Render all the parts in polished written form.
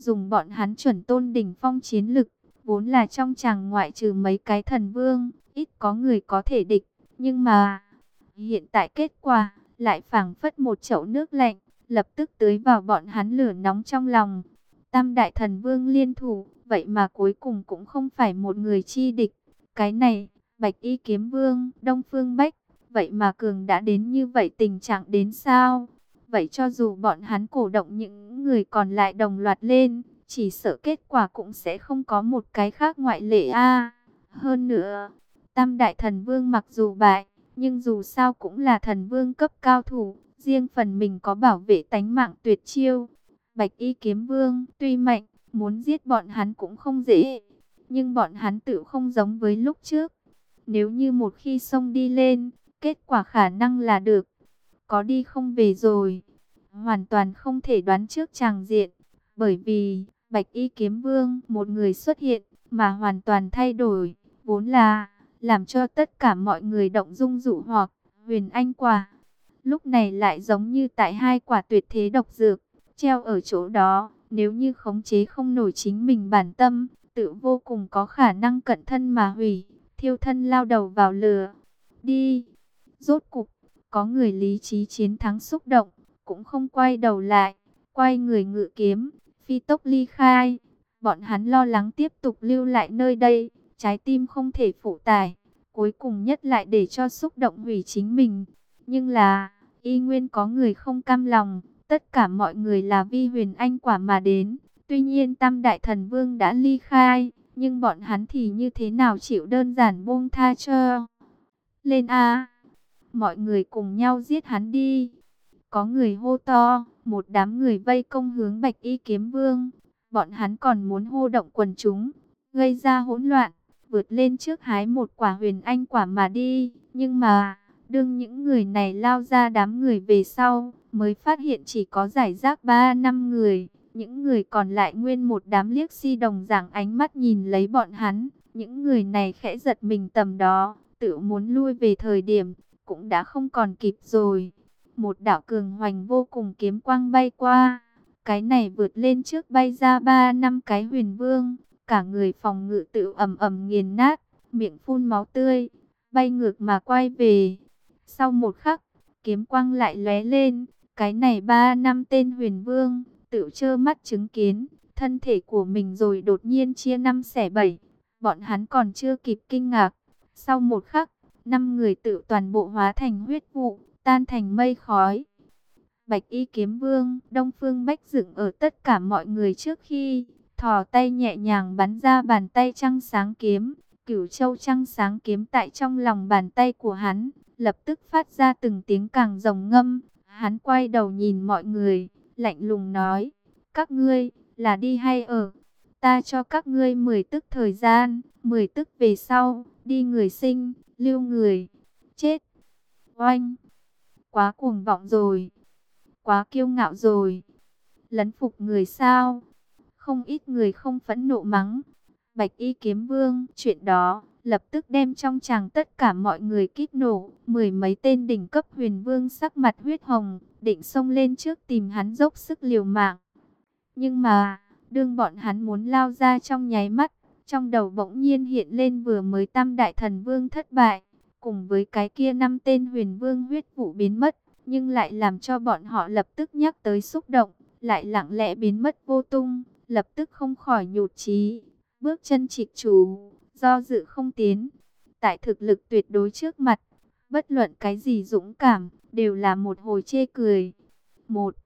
dùng bọn hắn chuẩn tôn đỉnh phong chiến lực, vốn là trong chàng ngoại trừ mấy cái thần vương, ít có người có thể địch, nhưng mà hiện tại kết quả lại phảng phất một chậu nước lạnh, lập tức tưới vào bọn hắn lửa nóng trong lòng. Tam đại thần vương liên thủ, vậy mà cuối cùng cũng không phải một người chi địch. Cái này, Bạch Y Kiếm Vương, Đông Phương Bách, vậy mà cường đã đến như vậy tình trạng đến sao? Vậy cho dù bọn hắn cổ động những người còn lại đồng loạt lên, chỉ sợ kết quả cũng sẽ không có một cái khác ngoại lệ a. Hơn nữa, Tam đại thần vương mặc dù bại, nhưng dù sao cũng là thần vương cấp cao thủ, riêng phần mình có bảo vệ tánh mạng tuyệt chiêu. Bạch Y Kiếm Vương tuy mạnh, muốn giết bọn hắn cũng không dễ, nhưng bọn hắn tự không giống với lúc trước. Nếu như một khi xông đi lên, kết quả khả năng là được, có đi không về rồi. Hoàn toàn không thể đoán trước tràng diện, bởi vì Bạch Y Kiếm Vương một người xuất hiện mà hoàn toàn thay đổi, vốn là làm cho tất cả mọi người động dung dụ hoặc Huyền Anh quả. Lúc này lại giống như tại hai quả tuyệt thế độc dược, treo ở chỗ đó, nếu như khống chế không nổi chính mình bản tâm, tự vô cùng có khả năng cận thân mà hủy, thiêu thân lao đầu vào lửa. Đi! Rốt cục, có người lý trí chiến thắng xúc động, cũng không quay đầu lại, quay người ngự kiếm, phi tốc ly khai. Bọn hắn lo lắng tiếp tục lưu lại nơi đây, trái tim không thể phụ tải, cuối cùng nhất lại để cho xúc động hủy chính mình. Nhưng là, y nguyên có người không cam lòng, tất cả mọi người là vì Huyền Anh quả mà đến. Tuy nhiên Tam Đại Thần Vương đã ly khai, nhưng bọn hắn thì như thế nào chịu đơn giản buông tha cho. Lên a, mọi người cùng nhau giết hắn đi. Có người hô to, một đám người vây công hướng Bạch Y Kiếm Vương. Bọn hắn còn muốn hô động quần chúng, gây ra hỗn loạn, vượt lên trước hái một quả Huyền Anh quả mà đi. Nhưng mà, đương những người này lao ra đám người về sau, mới phát hiện chỉ có rải rác 3-5 người. Những người còn lại nguyên một đám liếc si đồng dạng ánh mắt nhìn lấy bọn hắn. Những người này khẽ giật mình tầm đó, tự muốn lui về thời điểm, cũng đã không còn kịp rồi. Một đạo cường hoành vô cùng kiếm quang bay qua. Cái này vượt lên trước bay ra 3-5 cái huyền vương. Cả người phòng ngự tự ầm ầm nghiền nát, miệng phun máu tươi, bay ngược mà quay về. Sau một khắc, kiếm quang lại lóe lên. Cái này 3-5 tên huyền vương, tự trơ mắt chứng kiến thân thể của mình rồi đột nhiên chia 5 xẻ 7. Bọn hắn còn chưa kịp kinh ngạc. Sau một khắc, 5 người tự toàn bộ hóa thành huyết vụ, tan thành mây khói. Bạch Y Kiếm Vương, Đông Phương Bách dựng ở tất cả mọi người trước khi, thò tay nhẹ nhàng bắn ra bàn tay trăng sáng kiếm. Cửu Châu trăng sáng kiếm tại trong lòng bàn tay của hắn, lập tức phát ra từng tiếng càng rồng ngâm. Hắn quay đầu nhìn mọi người, lạnh lùng nói, các ngươi, là đi hay ở? Ta cho các ngươi 10 tức thời gian, 10 tức về sau, đi người sinh, lưu người, chết. Oanh! Quá cuồng vọng rồi, quá kiêu ngạo rồi, lấn phục người sao? Không ít người không phẫn nộ mắng Bạch Y Kiếm Vương. Chuyện đó lập tức đem trong tràng tất cả mọi người kích nổ. Mười mấy tên đỉnh cấp huyền vương sắc mặt huyết hồng, định xông lên trước tìm hắn dốc sức liều mạng. Nhưng mà, đương bọn hắn muốn lao ra trong nháy mắt, trong đầu bỗng nhiên hiện lên vừa mới Tam Đại Thần Vương thất bại, cùng với cái kia 5 tên huyền vương huyết vụ biến mất, nhưng lại làm cho bọn họ lập tức nhắc tới xúc động, lại lặng lẽ biến mất vô tung, lập tức không khỏi nhụt chí, bước chân trịch trú, do dự không tiến. Tại thực lực tuyệt đối trước mặt, bất luận cái gì dũng cảm, đều là một hồi chê cười. 1,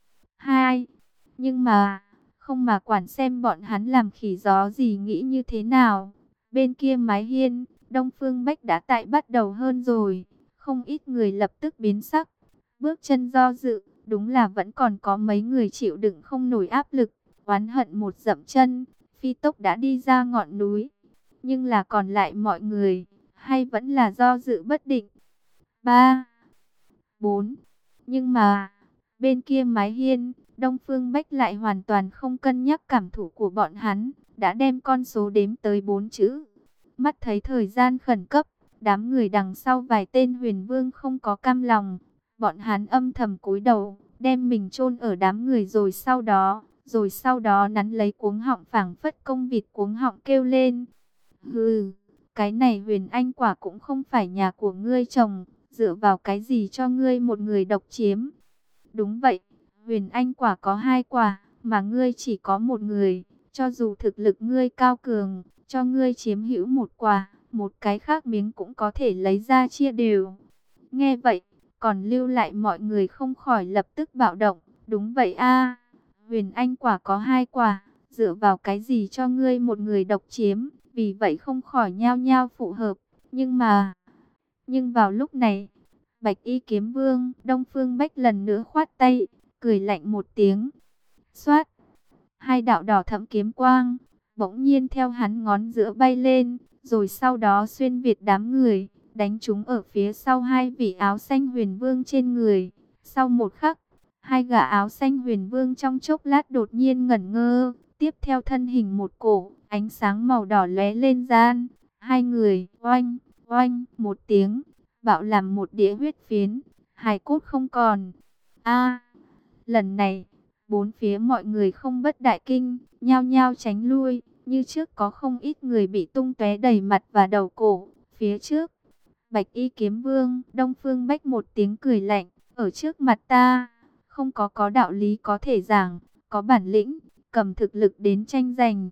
2, nhưng mà, không mà quản xem bọn hắn làm khỉ gió gì nghĩ như thế nào. Bên kia mái hiên, Đông Phương Bách đã tại bắt đầu hơn rồi, không ít người lập tức biến sắc, bước chân do dự, đúng là vẫn còn có mấy người chịu đựng không nổi áp lực, oán hận một dậm chân, phi tốc đã đi ra ngọn núi. Nhưng là còn lại mọi người, hay vẫn là do dự bất định. 3, 4, nhưng mà, bên kia mái hiên, Đông Phương Bách lại hoàn toàn không cân nhắc cảm thụ của bọn hắn, đã đem con số đếm tới 4 chữ. Mắt thấy thời gian khẩn cấp, đám người đằng sau vài tên huyền vương không có cam lòng, bọn hắn âm thầm cúi đầu, đem mình chôn ở đám người rồi sau đó, rồi sau đó nắn lấy cuống họng, phảng phất công vịt cuống họng kêu lên. Hừ, cái này Huyền Anh quả cũng không phải nhà của ngươi trồng, dựa vào cái gì cho ngươi một người độc chiếm? Đúng vậy, Huyền Anh quả có 2 quả, mà ngươi chỉ có một người, cho dù thực lực ngươi cao cường, cho ngươi chiếm hữu một quả, một cái khác miếng cũng có thể lấy ra chia đều. Nghe vậy, còn lưu lại mọi người không khỏi lập tức bạo động. Đúng vậy a, Huyền Anh quả có 2 quả, dựa vào cái gì cho ngươi một người độc chiếm? Vì vậy không khỏi nhao nhao phụ hợp. Nhưng vào lúc này, Bạch Y Kiếm Vương Đông Phương Bách lần nữa khoát tay, cười lạnh một tiếng. Xoát, 2 đạo đỏ thẫm kiếm quang bỗng nhiên theo hắn ngón giữa bay lên, rồi sau đó xuyên việt đám người, đánh trúng ở phía sau 2 vị áo xanh huyền vương trên người. Sau một khắc, 2 gã áo xanh huyền vương trong chốc lát đột nhiên ngẩn ngơ, tiếp theo thân hình một cổ, ánh sáng màu đỏ lóe lên gian, 2 người oanh, oanh một tiếng, bạo làm một đĩa huyết phiến, hài cốt không còn. A, lần này, bốn phía mọi người không bất đại kinh, nhao nhao tránh lui, như trước có không ít người bị tung tóe đầy mặt và đầu cổ. Phía trước, Bạch Y Kiếm Vương Đông Phương Bách một tiếng cười lạnh, ở trước mặt ta, không có đạo lý có thể giảng, có bản lĩnh, cầm thực lực đến tranh giành.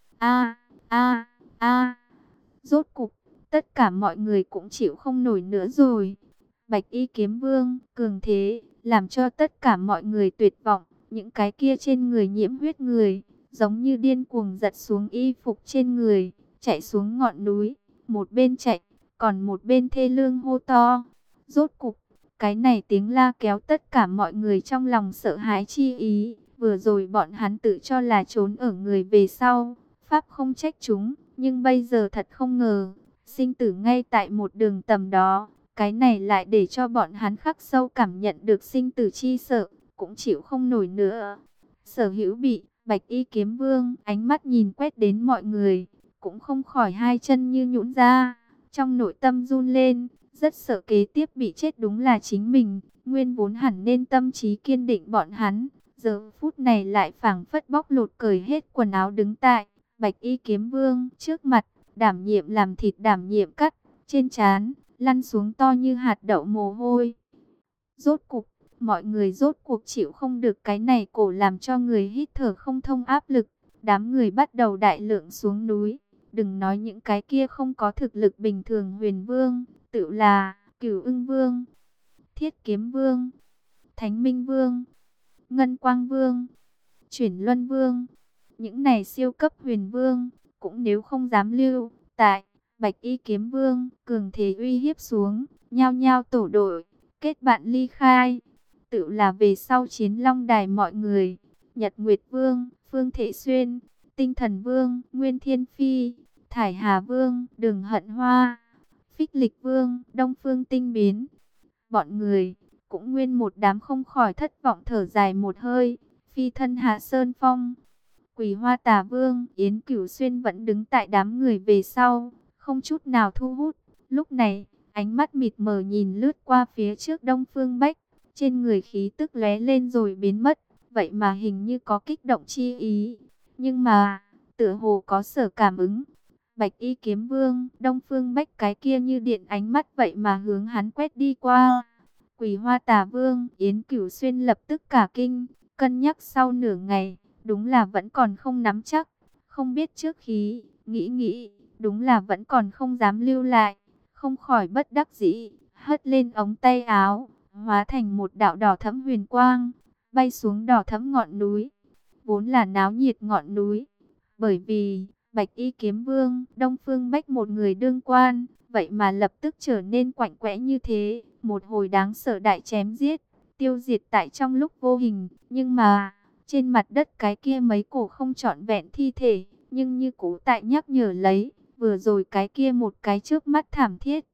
A, a, a, rốt cục, tất cả mọi người cũng chịu không nổi nữa rồi. Bạch Y Kiếm Vương, cường thế, làm cho tất cả mọi người tuyệt vọng. Những cái kia trên người nhiễm huyết người, giống như điên cuồng giật xuống y phục trên người, chạy xuống ngọn núi. Một bên chạy, còn một bên thê lương hô to. Rốt cục, cái này tiếng la kéo tất cả mọi người trong lòng sợ hãi chi ý. Vừa rồi bọn hắn tự cho là trốn ở người về sau, pháp không trách chúng, nhưng bây giờ thật không ngờ, sinh tử ngay tại một đường tầm đó. Cái này lại để cho bọn hắn khắc sâu cảm nhận được sinh tử chi sợ, cũng chịu không nổi nữa. Sở Hữu bị Bạch Y Kiếm Vương ánh mắt nhìn quét đến mọi người, cũng không khỏi hai chân như nhũn ra, trong nội tâm run lên, rất sợ kế tiếp bị chết đúng là chính mình. Nguyên vốn hẳn nên tâm trí kiên định bọn hắn, giờ phút này lại phảng phất bóc lột cởi hết quần áo đứng tại Bạch Y Kiếm Vương trước mặt, đảm nhiệm làm thịt đảm nhiệm cắt, trên trán lăn xuống to như hạt đậu mồ hôi. Rốt cục, mọi người rốt cuộc chịu không được cái này cổ làm cho người hít thở không thông áp lực. Đám người bắt đầu đại lượng xuống núi. Đừng nói những cái kia không có thực lực bình thường huyền vương, tự là Cửu Ưng Vương, Thiết Kiếm Vương, Thánh Minh Vương, Ngân Quang Vương, Chuyển Luân Vương. Những này siêu cấp huyền vương, cũng nếu không dám lưu tại Bạch Y Kiếm Vương cường thế uy hiếp xuống, nhao nhao tổ đội, kết bạn ly khai. Tự là về sau Chiến Long Đài mọi người, Nhật Nguyệt Vương, Phương Thể Xuyên, Tinh Thần Vương, Nguyên Thiên Phi, Thải Hà Vương, Đường Hận Hoa, Phích Lịch Vương, Đông Phương Tinh Biến. Bọn người cũng nguyên một đám không khỏi thất vọng thở dài một hơi, phi thân hạ sơn phong. Quỳ Hoa Tà Vương, Yến Cửu Xuyên vẫn đứng tại đám người về sau, không chút nào thu hút. Lúc này, ánh mắt mịt mờ nhìn lướt qua phía trước Đông Phương Bách, trên người khí tức lóe lên rồi biến mất, vậy mà hình như có kích động chi ý. Nhưng mà, tựa hồ có sở cảm ứng. Bạch Y Kiếm Vương, Đông Phương Bách cái kia như điện ánh mắt vậy mà hướng hắn quét đi qua. Quỳ Hoa Tà Vương, Yến Cửu Xuyên lập tức cả kinh, cân nhắc sau nửa ngày, đúng là vẫn còn không nắm chắc, không biết trước khí, nghĩ, đúng là vẫn còn không dám lưu lại, không khỏi bất đắc dĩ, hất lên ống tay áo, hóa thành một đạo đỏ thẫm huyền quang, bay xuống đỏ thẫm ngọn núi, vốn là náo nhiệt ngọn núi, bởi vì Bạch Y Kiếm Vương, Đông Phương Bách một người đương quan, vậy mà lập tức trở nên quạnh quẽ như thế, một hồi đáng sợ đại chém giết, tiêu diệt tại trong lúc vô hình, nhưng mà trên mặt đất cái kia mấy cổ không trọn vẹn thi thể, nhưng như cố tại nhắc nhở lấy, vừa rồi cái kia một cái chớp mắt thảm thiết.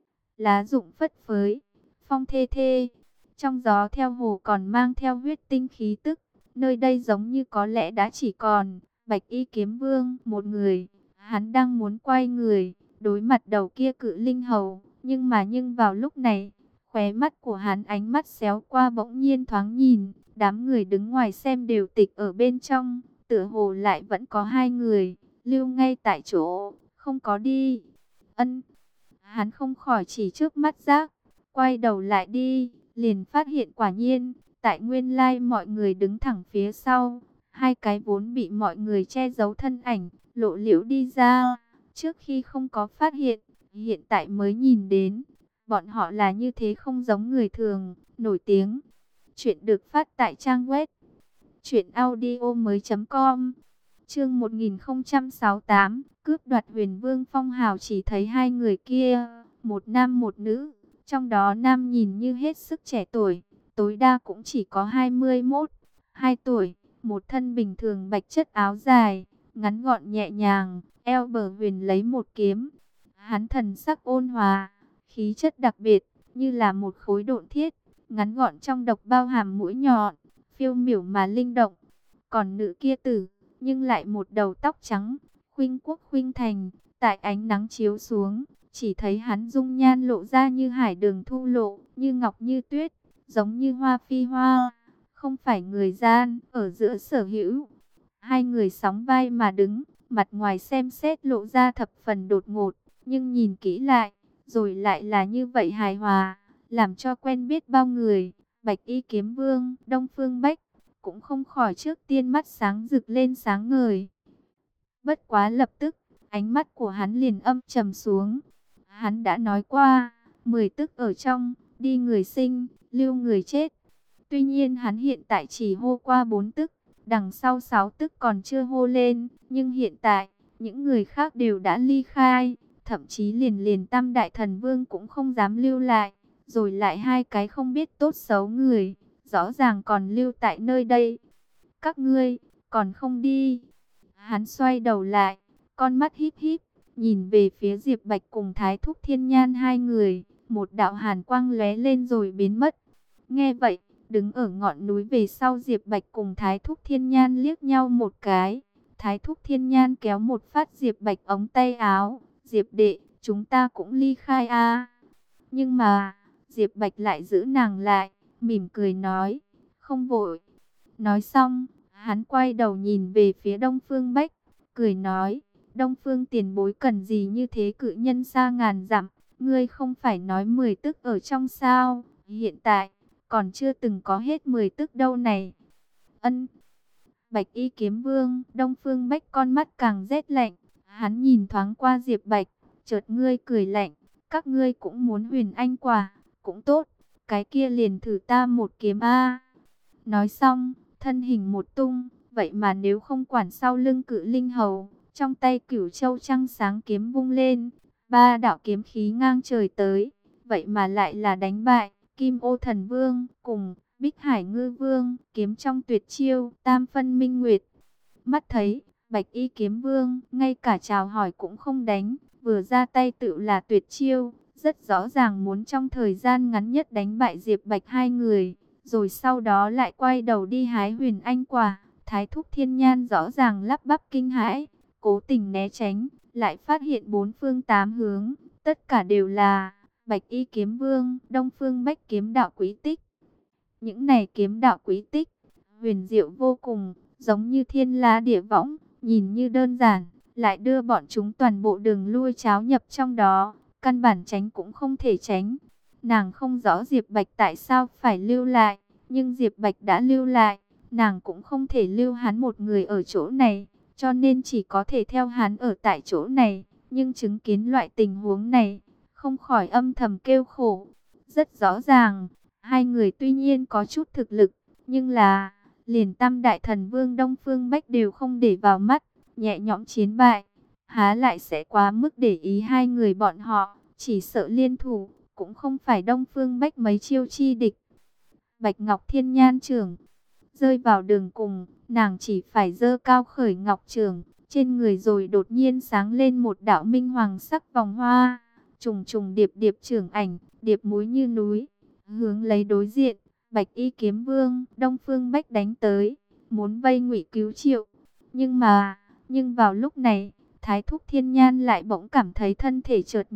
Lá rụng phất phới, phong thê thê, trong gió theo hồ còn mang theo huyết tinh khí tức, nơi đây giống như có lẽ đã chỉ còn Bạch Y Kiếm Vương một người. Hắn đang muốn quay người, đối mặt đầu kia cự linh hầu, nhưng vào lúc này, Khóe mắt của hắn ánh mắt xéo qua bỗng nhiên thoáng nhìn, đám người đứng ngoài xem đều tịch ở bên trong, tựa hồ lại vẫn có hai người, lưu ngay tại chỗ, không có đi. Ân, hắn không khỏi chỉ trước mắt giác, quay đầu lại đi, liền phát hiện quả nhiên, tại nguyên lai mọi người đứng thẳng phía sau, hai cái vốn bị mọi người che giấu thân ảnh, lộ liễu đi ra, trước khi không có phát hiện, hiện tại mới nhìn đến. Bọn họ là như thế không giống người thường, nổi tiếng. Chuyện được phát tại trang web truyệnaudiomoi.com. Chương 1068, cướp đoạt Huyền Vương phong hào. Chỉ thấy hai người kia, một nam một nữ, trong đó nam nhìn như hết sức trẻ tuổi, tối đa cũng chỉ có 21, 2 tuổi, một thân bình thường bạch chất áo dài, ngắn gọn nhẹ nhàng, eo bờ huyền lấy một kiếm. Hắn thần sắc ôn hòa, khí chất đặc biệt, như là một khối độn thiết, ngắn gọn trong độc bao hàm mũi nhọn, phiêu miểu mà linh động. Còn nữ kia tử, nhưng lại một đầu tóc trắng, khuynh quốc khuynh thành, tại ánh nắng chiếu xuống, chỉ thấy hắn dung nhan lộ ra như hải đường thu lộ, như ngọc như tuyết, giống như hoa phi hoa, không phải người gian, ở giữa sở hữu. Hai người sóng vai mà đứng, mặt ngoài xem xét lộ ra thập phần đột ngột, nhưng nhìn kỹ lại, rồi lại là như vậy hài hòa, làm cho quen biết bao người. Bạch Y Kiếm Vương, Đông Phương Bách, cũng không khỏi trước tiên mắt sáng rực lên sáng ngời. Bất quá lập tức, ánh mắt của hắn liền âm trầm xuống. Hắn đã nói qua, 10 tức ở trong, đi người sinh, lưu người chết. Tuy nhiên hắn hiện tại chỉ hô qua 4 tức, đằng sau 6 tức còn chưa hô lên, nhưng hiện tại, những người khác đều đã ly khai, thậm chí liền liền Tam Đại Thần Vương cũng không dám lưu lại, rồi lại hai cái không biết tốt xấu người, rõ ràng còn lưu tại nơi đây. Các ngươi, còn không đi. Hắn xoay đầu lại, con mắt híp híp, nhìn về phía Diệp Bạch cùng Thái Thúc Thiên Nhan hai người, một đạo hàn quang lóe lên rồi biến mất. Nghe vậy, đứng ở ngọn núi về sau Diệp Bạch cùng Thái Thúc Thiên Nhan liếc nhau một cái. Thái Thúc Thiên Nhan kéo một phát Diệp Bạch ống tay áo, Diệp đệ, chúng ta cũng ly khai a. Nhưng mà, Diệp Bạch lại giữ nàng lại, mỉm cười nói, không vội. Nói xong, hắn quay đầu nhìn về phía Đông Phương Bách, cười nói, Đông Phương tiền bối cần gì như thế cự nhân xa ngàn dặm, ngươi không phải nói 10 tức ở trong sao, hiện tại, còn chưa từng có hết 10 tức đâu này. Ân. Bạch Y Kiếm Vương, Đông Phương Bách con mắt càng rét lạnh, hắn nhìn thoáng qua Diệp Bạch, chợt ngươi cười lạnh, các ngươi cũng muốn Huyền Anh quả, cũng tốt, cái kia liền thử ta một kiếm a. Nói xong, thân hình một tung, vậy mà nếu không quản sau lưng Cự Linh Hầu, trong tay Cửu Châu trăng sáng kiếm vung lên, ba đạo kiếm khí ngang trời tới, vậy mà lại là đánh bại Kim Ô Thần Vương cùng Bích Hải Ngư Vương, kiếm trong tuyệt chiêu, Tam Phân Minh Nguyệt. Mắt thấy, Bạch Y Kiếm Vương, ngay cả chào hỏi cũng không đánh, vừa ra tay tự là tuyệt chiêu, rất rõ ràng muốn trong thời gian ngắn nhất đánh bại Diệp Bạch hai người, rồi sau đó lại quay đầu đi hái Huyền Anh quả. Thái Thúc Thiên Nhan rõ ràng lắp bắp kinh hãi, cố tình né tránh, lại phát hiện bốn phương tám hướng, tất cả đều là Bạch Y Kiếm Vương, Đông Phương Bách kiếm đạo quý tích. Những này kiếm đạo quý tích, huyền diệu vô cùng, giống như thiên la địa võng, nhìn như đơn giản, lại đưa bọn chúng toàn bộ đường lui cháo nhập trong đó, căn bản tránh cũng không thể tránh. Nàng không rõ Diệp Bạch tại sao phải lưu lại, nhưng Diệp Bạch đã lưu lại, nàng cũng không thể lưu hắn một người ở chỗ này, cho nên chỉ có thể theo hắn ở tại chỗ này. Nhưng chứng kiến loại tình huống này, không khỏi âm thầm kêu khổ. Rất rõ ràng, hai người tuy nhiên có chút thực lực, nhưng là liền Tam Đại Thần Vương Đông Phương Bách đều không để vào mắt, nhẹ nhõm chiến bại, há lại sẽ quá mức để ý hai người bọn họ, chỉ sợ liên thủ, cũng không phải Đông Phương Bách mấy chiêu chi địch. Bạch Ngọc Thiên Nhan trưởng, rơi vào đường cùng, nàng chỉ phải giơ cao khởi ngọc trường, trên người rồi đột nhiên sáng lên một đạo minh hoàng sắc vòng hoa, trùng trùng điệp điệp trưởng ảnh, điệp múi như núi, hướng lấy đối diện, Bạch Y Kiếm Vương, Đông Phương Bách đánh tới, muốn vây Ngụy cứu Triệu. Nhưng vào lúc này, Thái Thúc Thiên Nhan lại bỗng cảm thấy thân thể chợt nhẹ,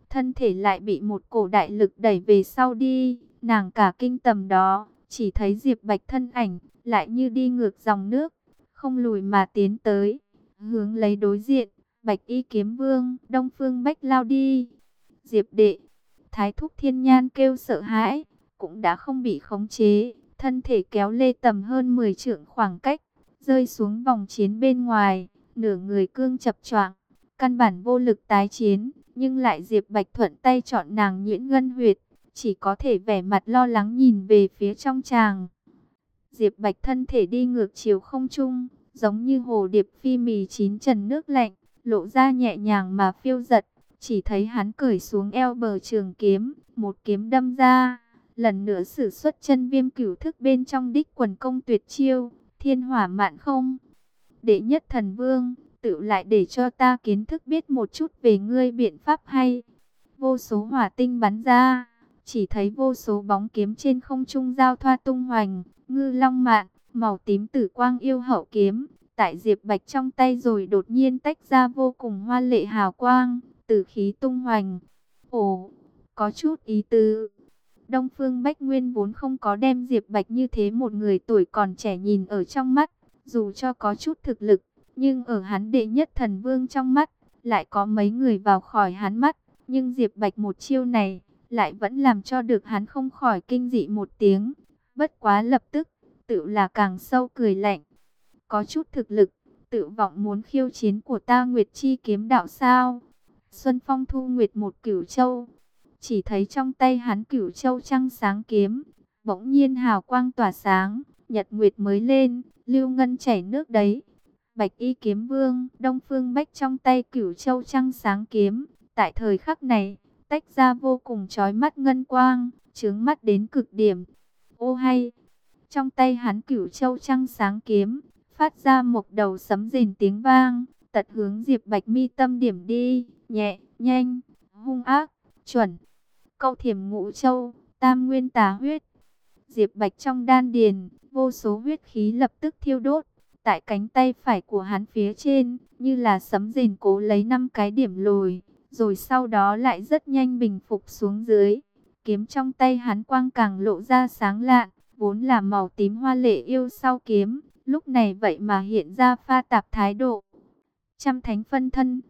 thân thể lại bị một cổ đại lực đẩy về sau đi. Nàng cả kinh tầm đó, chỉ thấy Diệp Bạch thân ảnh lại như đi ngược dòng nước, không lùi mà tiến tới, hướng lấy đối diện, Bạch Y Kiếm Vương, Đông Phương Bách lao đi. Diệp đệ, Thái Thúc Thiên Nhan kêu sợ hãi, cũng đã không bị khống chế, thân thể kéo lê tầm hơn 10 trượng khoảng cách, rơi xuống vòng chiến bên ngoài, nửa người cương chập choạng, căn bản vô lực tái chiến, nhưng lại Diệp Bạch thuận tay chọn nàng nhuyễn ngân huyệt, chỉ có thể vẻ mặt lo lắng nhìn về phía trong tràng. Diệp Bạch thân thể đi ngược chiều không trung, giống như hồ điệp phi mì chín trần nước lạnh, lộ ra nhẹ nhàng mà phiêu dật. Chỉ thấy hắn cởi xuống eo bờ trường kiếm, một kiếm đâm ra, lần nữa sử xuất chân Viêm Cửu thức bên trong đích quần công tuyệt chiêu, thiên hỏa mạn không. Đệ nhất thần vương, tự lại để cho ta kiến thức biết một chút về ngươi biện pháp hay. Vô số hỏa tinh bắn ra, chỉ thấy vô số bóng kiếm trên không trung giao thoa tung hoành, ngư long mạn, màu tím tử quang yêu hậu kiếm, tại Diệp Bạch trong tay rồi đột nhiên tách ra vô cùng hoa lệ hào quang, tử khí tung hoành. Ồ, có chút ý tứ. Đông Phương Bách Nguyên vốn không có đem Diệp Bạch như thế một người tuổi còn trẻ nhìn ở trong mắt, dù cho có chút thực lực, nhưng ở hắn đệ nhất thần vương trong mắt, lại có mấy người vào khỏi hắn mắt, nhưng Diệp Bạch một chiêu này, lại vẫn làm cho được hắn không khỏi kinh dị một tiếng. Bất quá lập tức, tự là càng sâu cười lạnh. Có chút thực lực, tự vọng muốn khiêu chiến của ta Nguyệt Chi kiếm đạo sao? Xuân Phong thu Nguyệt một cửu châu. Chỉ thấy trong tay hắn cửu châu trăng sáng kiếm, bỗng nhiên hào quang tỏa sáng, nhật nguyệt mới lên, lưu ngân chảy nước đấy. Bạch Y Kiếm Vương, Đông Phương Bách trong tay cửu châu trăng sáng kiếm, tại thời khắc này, tách ra vô cùng chói mắt ngân quang, chướng mắt đến cực điểm. Ô hay! Trong tay hắn cửu châu trăng sáng kiếm, phát ra một đầu sấm rền tiếng vang, tật hướng Diệp Bạch mi tâm điểm đi, nhẹ, nhanh, hung ác, chuẩn. Câu thiểm ngũ châu, tam nguyên tà huyết. Diệp Bạch trong đan điền, vô số huyết khí lập tức thiêu đốt. Tại cánh tay phải của hắn phía trên, như là sấm rền cố lấy 5 cái điểm lồi, rồi sau đó lại rất nhanh bình phục xuống dưới. Kiếm trong tay hắn quang càng lộ ra sáng lạn, vốn là màu tím hoa lệ yêu sau kiếm, lúc này vậy mà hiện ra pha tạp thái độ. Trăm thánh phân thân,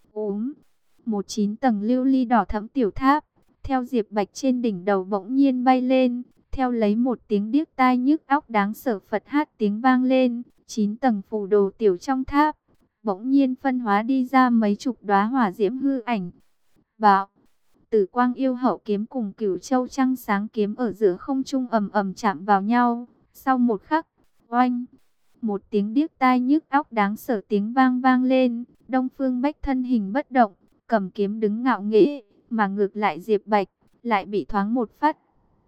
một 9 tầng lưu ly đỏ thẫm tiểu tháp, theo Diệp Bạch trên đỉnh đầu bỗng nhiên bay lên, theo lấy một tiếng điếc tai nhức óc đáng sợ Phật hát tiếng vang lên, 9 tầng phù đồ tiểu trong tháp, bỗng nhiên phân hóa đi ra mấy chục đóa hỏa diễm hư ảnh. Bạo, Tử Quang yêu hậu kiếm cùng Cửu Châu trăng sáng kiếm ở giữa không trung ầm ầm chạm vào nhau, sau một khắc, oanh, một tiếng điếc tai nhức óc đáng sợ tiếng vang vang lên, Đông Phương Bách thân hình bất động, cầm kiếm đứng ngạo nghễ, mà ngược lại Diệp Bạch lại bị thoáng một phát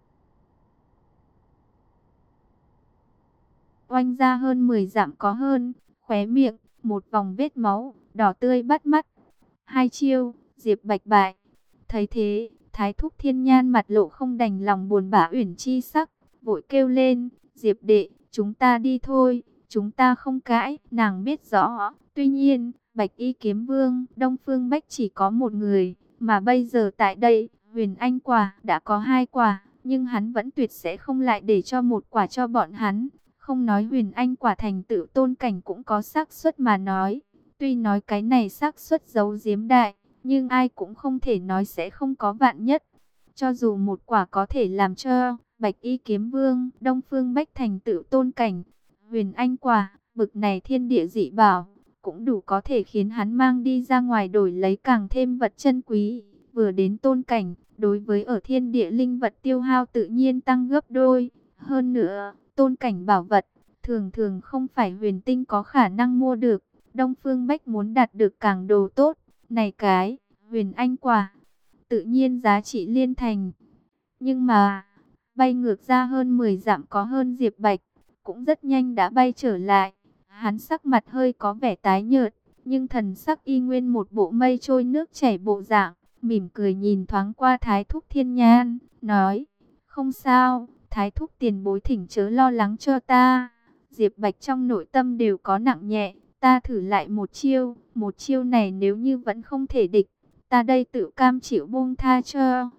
oanh ra hơn 10 dặm có hơn, khóe miệng một vòng vết máu đỏ tươi bắt mắt. Hai chiêu, Diệp Bạch bại. Thấy thế, Thái Thúc Thiên Nhan mặt lộ không đành lòng buồn bã uyển chi sắc, vội kêu lên, Diệp đệ, chúng ta đi thôi, chúng ta không cãi. Nàng biết rõ, tuy nhiên, Bạch Y Kiếm Vương, Đông Phương Bách chỉ có một người, mà bây giờ tại đây, Huyền Anh quả đã có 2 quả, nhưng hắn vẫn tuyệt sẽ không lại để cho một quả cho bọn hắn. Không nói Huyền Anh quả thành tựu tôn cảnh cũng có xác suất mà nói, tuy nói cái này xác suất giấu giếm đại, nhưng ai cũng không thể nói sẽ không có vạn nhất. Cho dù một quả có thể làm cho Bạch Y Kiếm Vương, Đông Phương Bách thành tựu tôn cảnh, Huyền Anh quả, bực này thiên địa dị bảo, cũng đủ có thể khiến hắn mang đi ra ngoài đổi lấy càng thêm vật chân quý. Vừa đến tôn cảnh, đối với ở thiên địa linh vật tiêu hao tự nhiên tăng gấp đôi. Hơn nữa, tôn cảnh bảo vật, thường thường không phải huyền tinh có khả năng mua được. Đông Phương Bách muốn đạt được càng đồ tốt, này cái, Huyền Anh quả, tự nhiên giá trị liên thành. Nhưng mà, bay ngược ra hơn 10 dặm có hơn Diệp Bạch, cũng rất nhanh đã bay trở lại. Hắn sắc mặt hơi có vẻ tái nhợt, nhưng thần sắc y nguyên một bộ mây trôi nước chảy bộ dạng, mỉm cười nhìn thoáng qua Thái Thúc Thiên Nhan, nói, không sao, Thái Thúc tiền bối thỉnh chớ lo lắng cho ta. Diệp Bạch trong nội tâm đều có nặng nhẹ, ta thử lại một chiêu này nếu như vẫn không thể địch, ta đây tự cam chịu buông tha cho.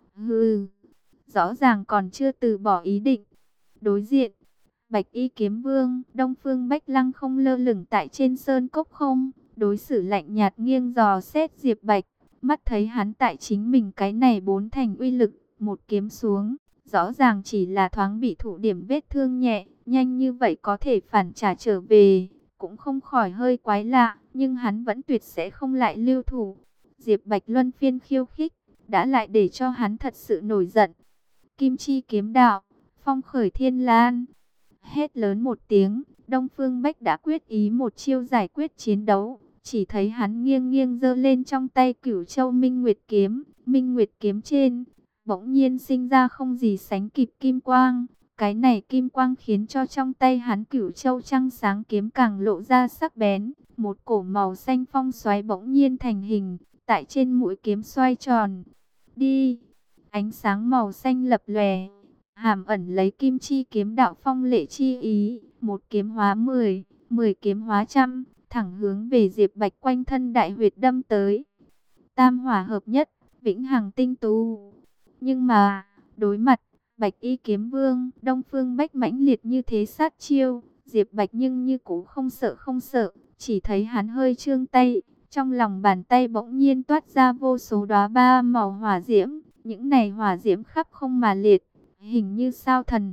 Hừ, rõ ràng còn chưa từ bỏ ý định. Đối diện, Bạch Y Kiếm Vương, Đông Phương Bách Lăng không lơ lửng tại trên sơn cốc không, đối xử lạnh nhạt nghiêng dò xét Diệp Bạch, mắt thấy hắn tại chính mình cái này bốn thành uy lực, một kiếm xuống, rõ ràng chỉ là thoáng bị thụ điểm vết thương nhẹ, nhanh như vậy có thể phản trả trở về, cũng không khỏi hơi quái lạ, nhưng hắn vẫn tuyệt sẽ không lại lưu thủ. Diệp Bạch luân phiên khiêu khích, đã lại để cho hắn thật sự nổi giận. Kim chi kiếm đạo, phong khởi thiên lan. Hét lớn một tiếng, Đông Phương Bách đã quyết ý một chiêu giải quyết chiến đấu. Chỉ thấy hắn nghiêng nghiêng giơ lên trong tay Cửu Châu Minh Nguyệt kiếm, Minh Nguyệt kiếm trên bỗng nhiên sinh ra không gì sánh kịp kim quang. Cái này kim quang khiến cho trong tay hắn Cửu Châu trăng sáng kiếm càng lộ ra sắc bén. Một cổ màu xanh phong xoáy bỗng nhiên thành hình, tại trên mũi kiếm xoay tròn. Đi! Ánh sáng màu xanh lập lòe, hàm ẩn lấy kim chi kiếm đạo phong lệ chi ý, một kiếm hóa 10, 10 kiếm hóa trăm, thẳng hướng về Diệp Bạch quanh thân đại huyệt đâm tới. Tam hỏa hợp nhất, vĩnh hằng tinh tú. Nhưng mà, đối mặt Bạch Y Kiếm Vương, Đông Phương Bách mãnh liệt như thế sát chiêu, Diệp Bạch nhưng như cũ không sợ, chỉ thấy hắn hơi trương tay, trong lòng bàn tay bỗng nhiên toát ra vô số đóa ba màu hỏa diễm, những này hỏa diễm khắp không mà liệt, hình như sao thần.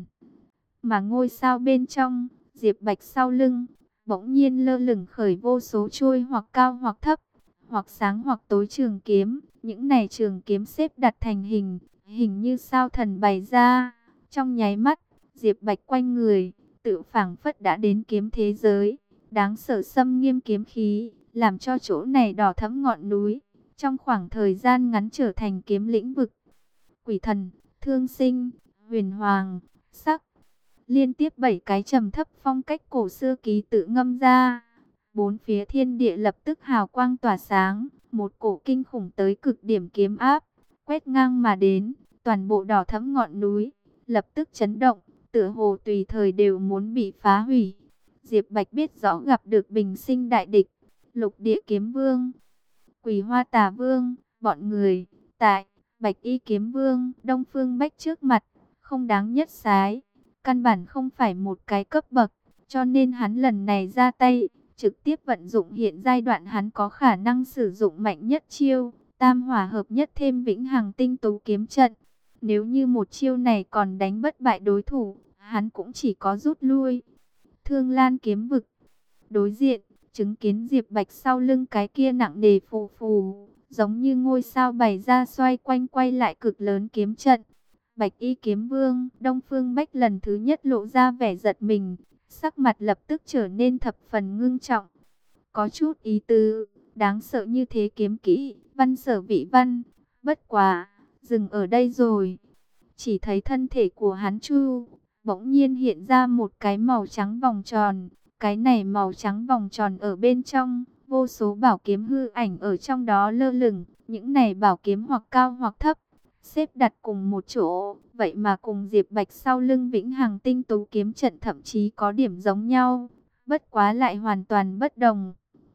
Mà ngôi sao bên trong, Diệp Bạch sau lưng, bỗng nhiên lơ lửng khởi vô số trôi hoặc cao hoặc thấp, hoặc sáng hoặc tối trường kiếm. Những này trường kiếm xếp đặt thành hình, hình như sao thần bày ra. Trong nháy mắt, Diệp Bạch quanh người, tự phảng phất đã đến kiếm thế giới. Đáng sợ xâm nghiêm kiếm khí, làm cho chỗ này đỏ thẫm ngọn núi. Trong khoảng thời gian ngắn trở thành kiếm lĩnh vực. Quỷ thần, thương sinh, huyền hoàng, sắc. Liên tiếp 7 cái trầm thấp phong cách cổ xưa ký tự ngâm ra. Bốn phía thiên địa lập tức hào quang tỏa sáng. Một cổ kinh khủng tới cực điểm kiếm áp, quét ngang mà đến. Toàn bộ đỏ thẫm ngọn núi, lập tức chấn động, tựa hồ tùy thời đều muốn bị phá hủy. Diệp Bạch biết rõ gặp được bình sinh đại địch, Lục Địa Kiếm Vương, Quỷ Hoa Tà Vương, bọn người, tại Bạch Y Kiếm Vương, Đông Phương Bách trước mặt, không đáng nhất xái, căn bản không phải một cái cấp bậc, cho nên hắn lần này ra tay, trực tiếp vận dụng hiện giai đoạn hắn có khả năng sử dụng mạnh nhất chiêu, tam hỏa hợp nhất thêm vĩnh hằng tinh tú kiếm trận. Nếu như một chiêu này còn đánh bất bại đối thủ, hắn cũng chỉ có rút lui. Thương Lan kiếm vực, đối diện, chứng kiến Diệp Bạch sau lưng cái kia nặng nề phù phù, giống như ngôi sao bày ra xoay quanh quay lại cực lớn kiếm trận. Bạch Y Kiếm Vương, Đông Phương Bách lần thứ nhất lộ ra vẻ giật mình, sắc mặt lập tức trở nên thập phần ngưng trọng. Có chút ý tứ, đáng sợ như thế kiếm kỹ, văn sở vị văn, bất quá, dừng ở đây rồi. Chỉ thấy thân thể của hắn chu, bỗng nhiên hiện ra một cái màu trắng vòng tròn. Cái này màu trắng vòng tròn ở bên trong, vô số bảo kiếm hư ảnh ở trong đó lơ lửng. Những này bảo kiếm hoặc cao hoặc thấp, xếp đặt cùng một chỗ. Vậy mà cùng Diệp Bạch sau lưng vĩnh hằng tinh tú kiếm trận thậm chí có điểm giống nhau. Bất quá lại hoàn toàn bất đồng.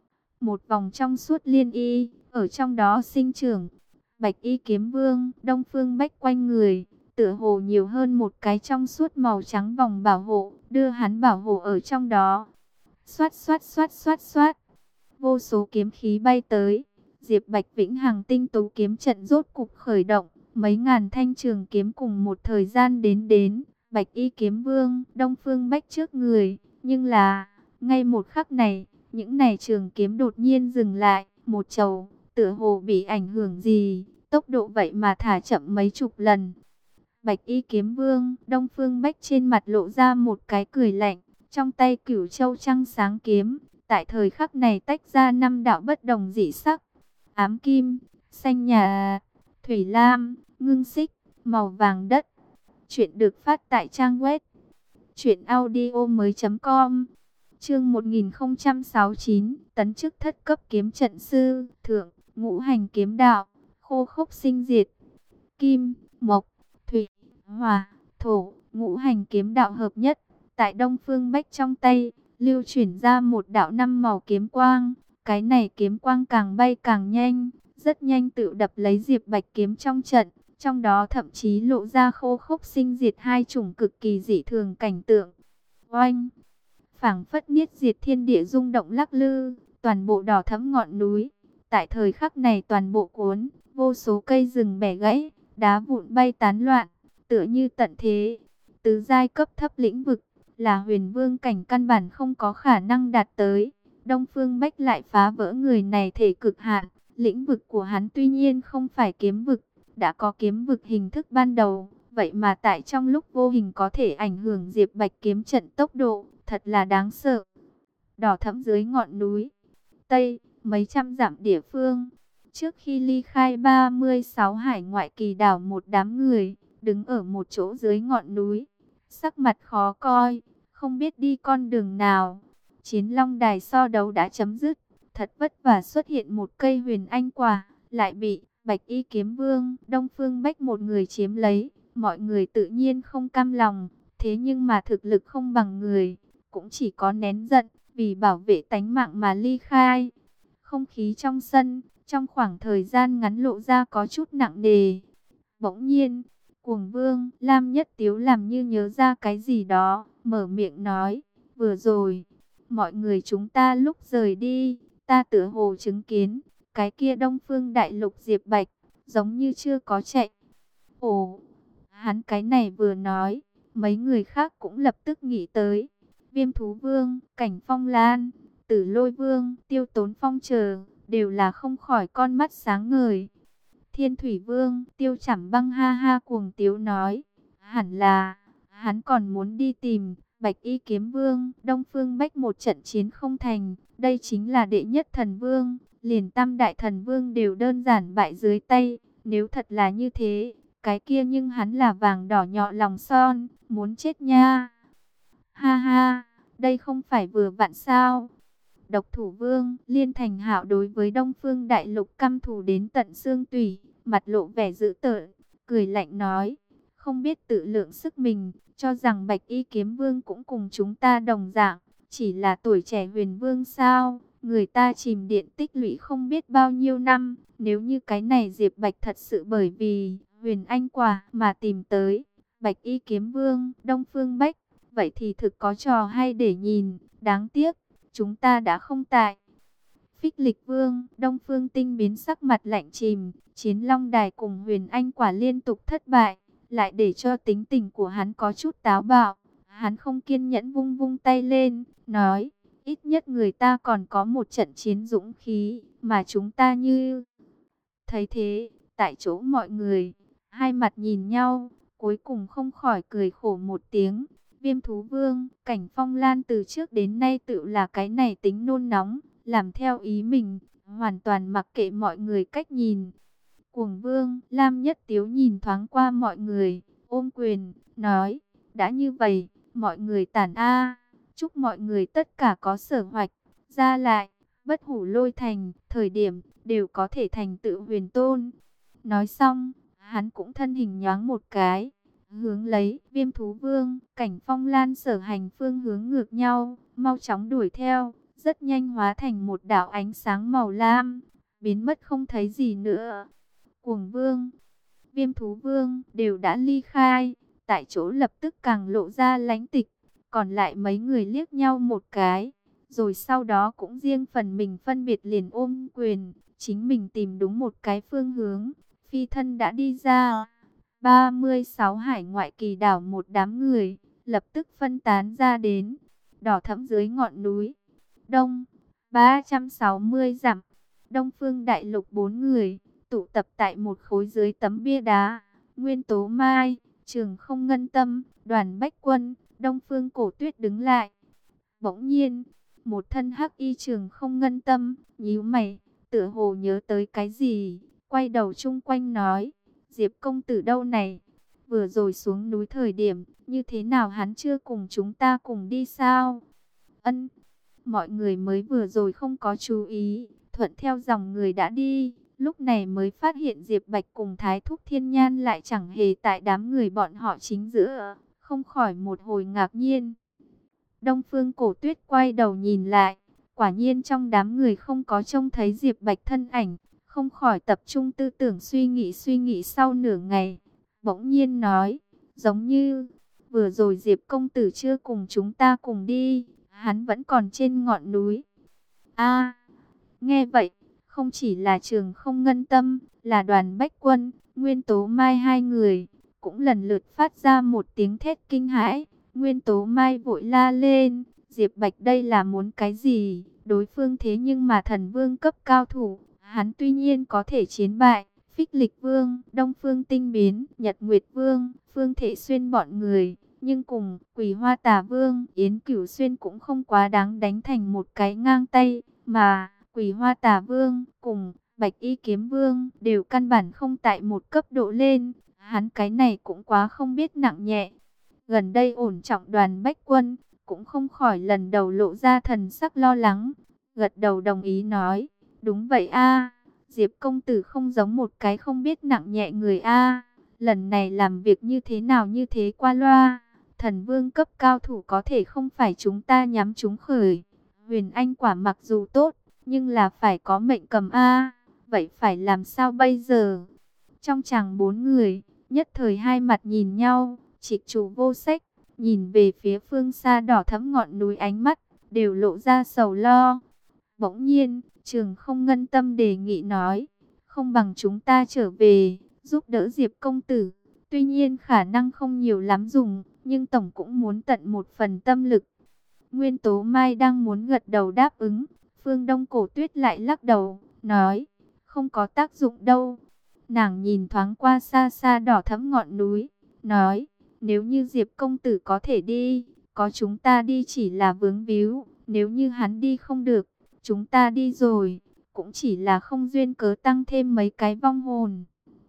Một vòng trong suốt liên y, ở trong đó sinh trưởng. Bạch Y Kiếm Vương, Đông Phương Bách quanh người, tựa hồ nhiều hơn một cái trong suốt màu trắng vòng bảo hộ, đưa hắn bảo hộ ở trong đó. Xoát xoát xoát xoát xoát, vô số kiếm khí bay tới. Diệp Bạch vĩnh hằng tinh tú kiếm trận rốt cục khởi động, mấy ngàn thanh trường kiếm cùng một thời gian đến. Bạch Y Kiếm Vương, Đông Phương Bách trước người, nhưng là, ngay một khắc này, những này trường kiếm đột nhiên dừng lại, một chầu, tựa hồ bị ảnh hưởng gì, tốc độ vậy mà thả chậm mấy chục lần. Bạch Y Kiếm Vương, Đông Phương Bách trên mặt lộ ra một cái cười lạnh, trong tay Cửu Châu trăng sáng kiếm, tại thời khắc này tách ra 5 đạo bất đồng dị sắc, ám kim, xanh nhà, thủy lam, ngưng xích, màu vàng đất. Chuyện được phát tại trang web truyệnaudiomoi.com. Chương 1069, tấn chức thất cấp kiếm trận sư, thượng, ngũ hành kiếm đạo, khô khốc sinh diệt. Kim, mộc, thủy, hỏa, thổ, ngũ hành kiếm đạo hợp nhất. Tại Đông Phương Bách trong tay, lưu chuyển ra một đạo 5 màu kiếm quang. Cái này kiếm quang càng bay càng nhanh, rất nhanh tự đập lấy Diệp Bạch kiếm trong trận, trong đó thậm chí lộ ra khô khốc sinh diệt hai chủng cực kỳ dị thường cảnh tượng. Oanh! Phảng phất niết diệt thiên địa rung động lắc lư, toàn bộ đỏ thẫm ngọn núi. Tại thời khắc này toàn bộ cuốn, vô số cây rừng bẻ gãy, đá vụn bay tán loạn, tựa như tận thế. Tứ giai cấp thấp lĩnh vực, là huyền vương cảnh căn bản không có khả năng đạt tới. Đông Phương Bách lại phá vỡ người này thể cực hạn. Lĩnh vực của hắn tuy nhiên không phải kiếm vực, đã có kiếm vực hình thức ban đầu, vậy mà tại trong lúc vô hình có thể ảnh hưởng Diệp Bạch kiếm trận tốc độ, thật là đáng sợ. Đỏ thẫm dưới ngọn núi Tây, mấy trăm dặm địa phương, trước khi ly khai 36 hải ngoại kỳ đảo, một đám người đứng ở một chỗ dưới ngọn núi, sắc mặt khó coi, không biết đi con đường nào. Chiến long đài so đấu đã chấm dứt, thật vất vả xuất hiện một cây huyền anh quả, lại bị Bạch Y Kiếm Vương, Đông Phương Bách một người chiếm lấy. Mọi người tự nhiên không cam lòng, thế nhưng mà thực lực không bằng người, cũng chỉ có nén giận, vì bảo vệ tánh mạng mà ly khai. Không khí trong sân, trong khoảng thời gian ngắn lộ ra có chút nặng nề. Bỗng nhiên, Cuồng Vương, Lam Nhất Tiếu làm như nhớ ra cái gì đó, mở miệng nói, vừa rồi, mọi người chúng ta lúc rời đi, ta tựa hồ chứng kiến, cái kia Đông Phương Đại Lục Diệp Bạch, giống như chưa có chạy. Ồ, hắn cái này vừa nói, mấy người khác cũng lập tức nghĩ tới. Viêm Thú Vương, Cảnh Phong Lan, Tử Lôi Vương, Tiêu Tốn Phong chờ, đều là không khỏi con mắt sáng ngời. Thiên Thủy Vương, Tiêu Chảm Băng ha ha cuồng tiếu nói, hẳn là, hắn còn muốn đi tìm Bạch Y Kiếm Vương, Đông Phương Bách một trận chiến không thành, đây chính là đệ nhất thần vương, liền tam đại thần vương đều đơn giản bại dưới tay, nếu thật là như thế, cái kia nhưng hắn là vàng đỏ nhọ lòng son, muốn chết nha. Ha ha, đây không phải vừa vặn sao? Độc Thủ Vương, Liên Thành Hạo đối với Đông Phương Đại Lục căm thù đến tận xương tủy, mặt lộ vẻ dữ tợn, cười lạnh nói, không biết tự lượng sức mình, cho rằng Bạch Y Kiếm Vương cũng cùng chúng ta đồng dạng, chỉ là tuổi trẻ huyền vương sao? Người ta chìm điện tích lũy không biết bao nhiêu năm, nếu như cái này Diệp Bạch thật sự bởi vì huyền anh quả mà tìm tới Bạch Y Kiếm Vương, Đông Phương Bách, vậy thì thực có trò hay để nhìn, đáng tiếc, chúng ta đã không tại. Phích Lịch Vương, Đông Phương Tinh biến sắc mặt lạnh chìm, Chiến Long Đài cùng huyền anh quả liên tục thất bại, lại để cho tính tình của hắn có chút táo bạo. Hắn không kiên nhẫn vung vung tay lên, nói, ít nhất người ta còn có một trận chiến dũng khí, mà chúng ta như... Thấy thế, tại chỗ mọi người, hai mặt nhìn nhau, cuối cùng không khỏi cười khổ một tiếng. Viêm Thú Vương, Cảnh Phong Lan từ trước đến nay tự là cái này tính nôn nóng, làm theo ý mình, hoàn toàn mặc kệ mọi người cách nhìn. Cuồng Vương, Lam Nhất Tiếu nhìn thoáng qua mọi người, ôm quyền, nói, đã như vậy, mọi người tản a, chúc mọi người tất cả có sở hoạch, ra lại, bất hủ lôi thành, thời điểm, đều có thể thành tựu huyền tôn. Nói xong, hắn cũng thân hình nhoáng một cái, hướng lấy Viêm Thú Vương, Cảnh Phong Lan sở hành phương hướng ngược nhau, mau chóng đuổi theo, rất nhanh hóa thành một đạo ánh sáng màu lam, biến mất không thấy gì nữa. Cuồng Vương, Viêm Thú Vương đều đã ly khai, tại chỗ lập tức càng lộ ra lãnh tịch, còn lại mấy người liếc nhau một cái, rồi sau đó cũng riêng phần mình phân biệt liền ôm quyền, chính mình tìm đúng một cái phương hướng, phi thân đã đi ra. 36 hải ngoại kỳ đảo một đám người, lập tức phân tán ra đến, đỏ thẫm dưới ngọn núi. Đông, 360 dặm, Đông Phương Đại Lục 4 người, tụ tập tại một khối dưới tấm bia đá. Nguyên Tố Mai, Trường Không Ngân Tâm, Đoàn Bách Quân, Đông Phương Cổ Tuyết đứng lại. Bỗng nhiên, một thân hắc y Trường Không Ngân Tâm, nhíu mày, tựa hồ nhớ tới cái gì, quay đầu chung quanh nói, Diệp công tử đâu này? Vừa rồi xuống núi thời điểm, như thế nào hắn chưa cùng chúng ta cùng đi sao? Ân, mọi người mới vừa rồi không có chú ý, thuận theo dòng người đã đi, lúc này mới phát hiện Diệp Bạch cùng Thái Thúc Thiên Nhan lại chẳng hề tại đám người bọn họ chính giữa, không khỏi một hồi ngạc nhiên. Đông Phương Cổ Tuyết quay đầu nhìn lại, quả nhiên trong đám người không có trông thấy Diệp Bạch thân ảnh, không khỏi tập trung tư tưởng suy nghĩ sau nửa ngày, bỗng nhiên nói, giống như vừa rồi Diệp công tử chưa cùng chúng ta cùng đi, hắn vẫn còn trên ngọn núi. A, nghe vậy, không chỉ là Trường Không Ngân Tâm, là Đoàn Bách Quân, Nguyên Tố Mai hai người cũng lần lượt phát ra một tiếng thét kinh hãi. Nguyên Tố Mai vội la lên, Diệp Bạch đây là muốn cái gì? Đối phương thế nhưng mà thần vương cấp cao thủ, hắn tuy nhiên có thể chiến bại Phích Lịch Vương, Đông Phương Tinh Biến, Nhật Nguyệt Vương, Phương Thể Xuyên bọn người, nhưng cùng Quỷ Hoa Tà Vương, Yến Cửu Xuyên cũng không quá đáng đánh thành một cái ngang tay, mà Quỷ Hoa Tà Vương cùng Bạch Y Kiếm Vương đều căn bản không tại một cấp độ lên, hắn cái này cũng quá không biết nặng nhẹ. Gần đây ổn trọng Đoàn Bách Quân cũng không khỏi lần đầu lộ ra thần sắc lo lắng, gật đầu đồng ý nói, đúng vậy a, Diệp công tử không giống một cái không biết nặng nhẹ người a, lần này làm việc như thế nào như thế qua loa, thần vương cấp cao thủ có thể không phải chúng ta nhắm trúng khởi, Huyền Anh quả mặc dù tốt, nhưng là phải có mệnh cầm a, vậy phải làm sao bây giờ? Trong chàng bốn người, nhất thời hai mặt nhìn nhau, Trịch Chủ Vô Sách nhìn về phía phương xa đỏ thẫm ngọn núi, ánh mắt đều lộ ra sầu lo. Bỗng nhiên, Trường Không Ngân Tâm đề nghị nói, không bằng chúng ta trở về, giúp đỡ Diệp công tử. Tuy nhiên khả năng không nhiều lắm dùng, nhưng tổng cũng muốn tận một phần tâm lực. Nguyên Tố Mai đang muốn gật đầu đáp ứng, Phương Đông Cổ Tuyết lại lắc đầu, nói, không có tác dụng đâu. Nàng nhìn thoáng qua xa xa đỏ thẫm ngọn núi, nói, nếu như Diệp công tử có thể đi, có chúng ta đi chỉ là vướng víu, nếu như hắn đi không được, chúng ta đi rồi, cũng chỉ là không duyên cớ tăng thêm mấy cái vong hồn.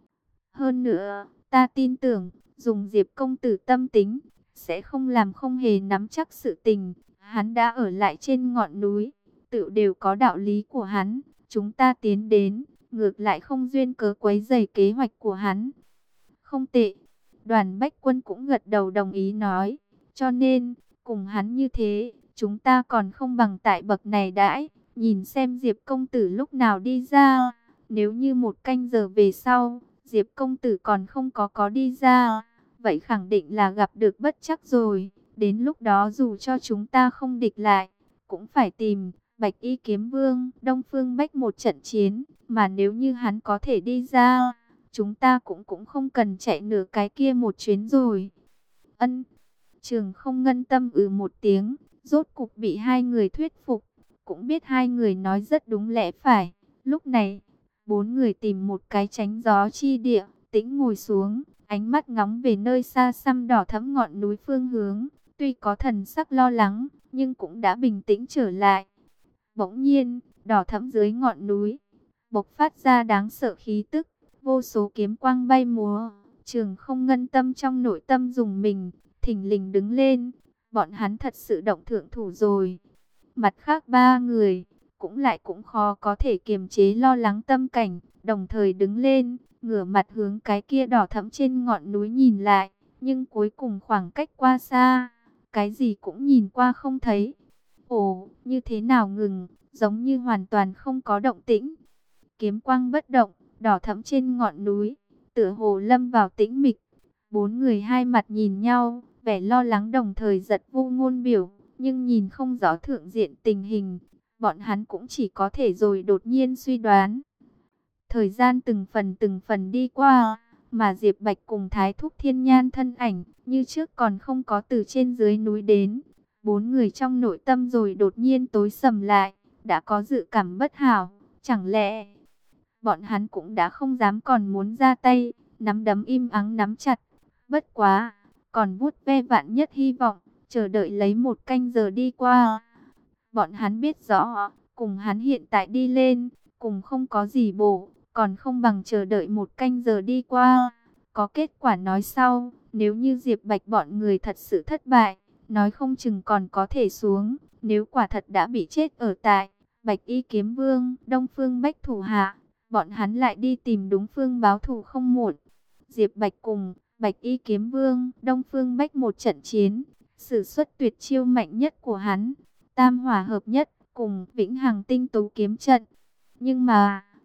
Hơn nữa, ta tin tưởng, dùng Diệp công tử tâm tính, sẽ không làm không hề nắm chắc sự tình, hắn đã ở lại trên ngọn núi, tự đều có đạo lý của hắn, chúng ta tiến đến, ngược lại không duyên cớ quấy rầy kế hoạch của hắn. Không tệ, Đoàn Bách Quân cũng gật đầu đồng ý nói, cho nên, cùng hắn như thế, chúng ta còn không bằng tại bậc này đãi, nhìn xem Diệp công tử lúc nào đi ra, nếu như một canh giờ về sau, Diệp công tử còn không có đi ra, vậy khẳng định là gặp được bất trắc rồi, đến lúc đó dù cho chúng ta không địch lại, cũng phải tìm Bạch Y Kiếm Vương, Đông Phương Bách một trận chiến, mà nếu như hắn có thể đi ra, chúng ta cũng không cần chạy nửa cái kia một chuyến rồi. Ân, Trường Không Ngân Tâm một tiếng, rốt cục bị hai người thuyết phục, cũng biết hai người nói rất đúng lẽ phải. Lúc này, bốn người tìm một cái tránh gió chi địa, tĩnh ngồi xuống, ánh mắt ngóng về nơi xa xăm đỏ thẫm ngọn núi phương hướng, tuy có thần sắc lo lắng, nhưng cũng đã bình tĩnh trở lại. Bỗng nhiên, đỏ thẫm dưới ngọn núi, bộc phát ra đáng sợ khí tức, vô số kiếm quang bay múa. Trường Không Ngân Tâm trong nội tâm dùng mình, thình lình đứng lên, bọn hắn thật sự động thượng thủ rồi. Mặt khác ba người, cũng khó có thể kiềm chế lo lắng tâm cảnh, đồng thời đứng lên, ngửa mặt hướng cái kia đỏ thẫm trên ngọn núi nhìn lại, nhưng cuối cùng khoảng cách qua xa, cái gì cũng nhìn qua không thấy. Ồ, như thế nào ngừng, giống như hoàn toàn không có động tĩnh. Kiếm quang bất động, đỏ thẫm trên ngọn núi, tựa hồ lâm vào tĩnh mịch. Bốn người hai mặt nhìn nhau, vẻ lo lắng đồng thời giật vô ngôn biểu, nhưng nhìn không rõ thượng diện tình hình, bọn hắn cũng chỉ có thể rồi đột nhiên suy đoán. Thời gian từng phần đi qua, mà Diệp Bạch cùng Thái Thúc Thiên Nhan thân ảnh, như trước còn không có từ trên dưới núi đến. Bốn người trong nội tâm rồi đột nhiên tối sầm lại, đã có dự cảm bất hảo, chẳng lẽ bọn hắn cũng đã không dám còn muốn ra tay, nắm đấm im ắng nắm chặt. Bất quá, còn vuốt ve vạn nhất hy vọng, chờ đợi lấy một canh giờ đi qua. Bọn hắn biết rõ, cùng hắn hiện tại đi lên, cùng không có gì bổ, còn không bằng chờ đợi một canh giờ đi qua. Có kết quả nói sau, nếu như Diệp Bạch bọn người thật sự thất bại, nói không chừng còn có thể xuống, nếu quả thật đã bị chết ở tại Bạch Y Kiếm Vương, Đông Phương Bách thủ hạ, bọn hắn lại đi tìm đúng phương báo thù không muộn. Diệp Bạch cùng Bạch Y Kiếm Vương, Đông Phương Bách một trận chiến, sử xuất tuyệt chiêu mạnh nhất của hắn, Tam Hỏa hợp nhất cùng Vĩnh Hằng Tinh Tú kiếm trận. Nhưng mà,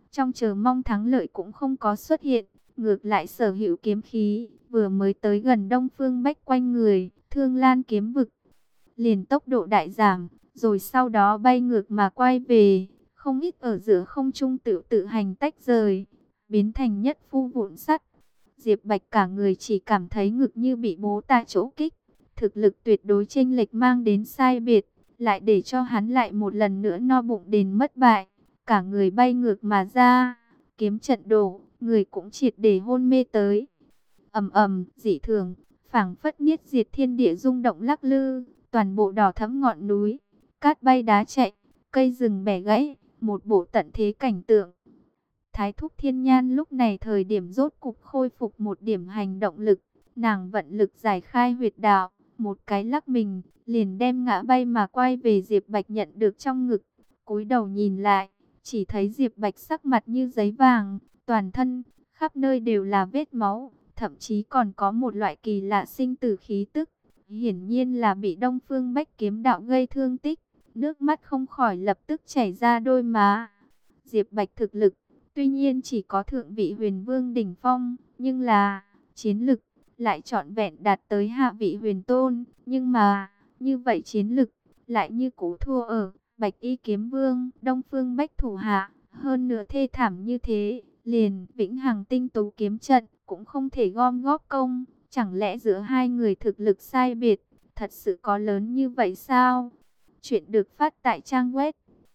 trong chờ mong thắng lợi cũng không có xuất hiện, ngược lại sở hữu kiếm khí, vừa mới tới gần Đông Phương Bách quanh người, Thương Lan kiếm vực, liền tốc độ đại giảm, rồi sau đó bay ngược mà quay về, không ít ở giữa không trung tự hành tách rời, biến thành nhất phu vụn sắt. Diệp Bạch cả người chỉ cảm thấy ngực như bị bố tại chỗ kích, thực lực tuyệt đối chênh lệch mang đến sai biệt, lại để cho hắn lại một lần nữa no bụng đến mất bại, cả người bay ngược mà ra, kiếm trận đổ, người cũng triệt để hôn mê tới. Ầm ầm, dị thường, phảng phất niết diệt thiên địa rung động lắc lư, toàn bộ đỏ thẫm ngọn núi, cát bay đá chạy, cây rừng bẻ gãy, một bộ tận thế cảnh tượng. Thái Thúc Thiên Nhan lúc này thời điểm rốt cục khôi phục một điểm hành động lực, nàng vận lực giải khai huyệt đạo, một cái lắc mình, liền đem ngã bay mà quay về Diệp Bạch nhận được trong ngực, cúi đầu nhìn lại, chỉ thấy Diệp Bạch sắc mặt như giấy vàng, toàn thân, khắp nơi đều là vết máu, thậm chí còn có một loại kỳ lạ sinh tử khí tức, hiển nhiên là bị Đông Phương Bách kiếm đạo gây thương tích, nước mắt không khỏi lập tức chảy ra đôi má. Diệp Bạch thực lực tuy nhiên chỉ có thượng vị huyền vương đỉnh phong, nhưng là chiến lực lại trọn vẹn đạt tới hạ vị huyền tôn, nhưng mà như vậy chiến lực lại như cú thua ở Bạch Y kiếm vương Đông Phương Bách thủ hạ, hơn nữa thê thảm như thế, liền Vĩnh Hằng tinh tú kiếm trận cũng không thể gom góp công, chẳng lẽ giữa hai người thực lực sai biệt thật sự có lớn như vậy sao? Chuyện được phát tại trang web